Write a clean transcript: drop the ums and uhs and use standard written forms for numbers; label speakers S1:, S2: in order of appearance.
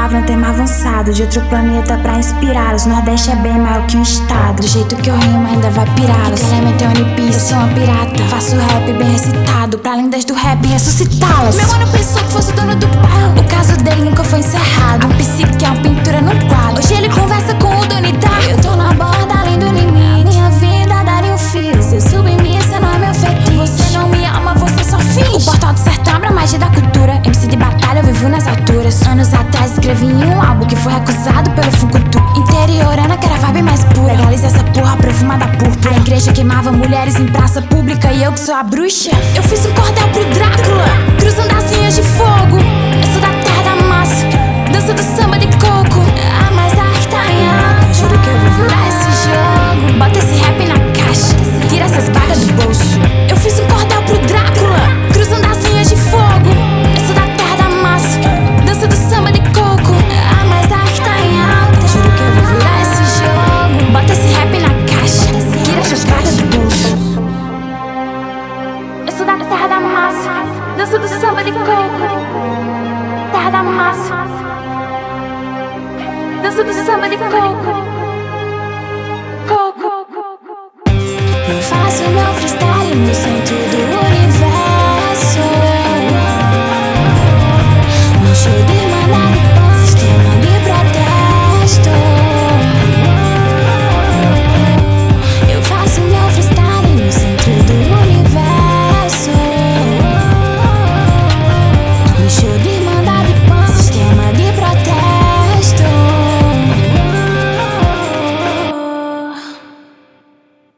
S1: um tema avançado de outro planeta pra inspirá-los. Nordeste é bem maior que um estado. Do jeito que eu rimo ainda vai pirá-los. Elemento é One Piece, eu sou uma pirata. Faço rap bem recitado, pra lendas do rap ressuscitá-las. Meu mano pensou que fosse o dono do bairro. O caso dele nunca foi encerrado. A psique é uma pintura no quadro. Hoje ele conversa com o dono da. Eu tô na borda além do limite. Minha vida daria um fio. Se eu submissa não é meu feito. Você não me ama, você só finge. O portal do sertão abre a magia da cultura. MC de batalha, eu vivo nas alturas. Anos atrás escrevi em um álbum que foi recusado pelo Funkutu. Interiorana que era a vibe mais pura. Legaliza essa porra perfumada púrpura. A igreja queimava mulheres em praça pública. E eu que sou a bruxa, eu fiz um cordel pro Drácula, cruzando as linhas de fogo. Eu sou da terra da massa, dança do samba de coco. Ah, mas a que tá em alta. Juro que eu vou virar esse jogo. Bota esse rap na caixa, tira essas bagas do bolso. Eu fiz um cordel pro Drácula, cruzando as linhas de fogo. Eu sou da terra da massa, dança do samba de coco. Ah, mas a que tá em alta. Juro que eu vou virar esse jogo. Bota esse rap na caixa, tira essas bagas do bolso. Eu sou da terra da massa, dança do samba de coco. Terra da massa, dança do samba de coco. Coco. Eu faço meu freestyle no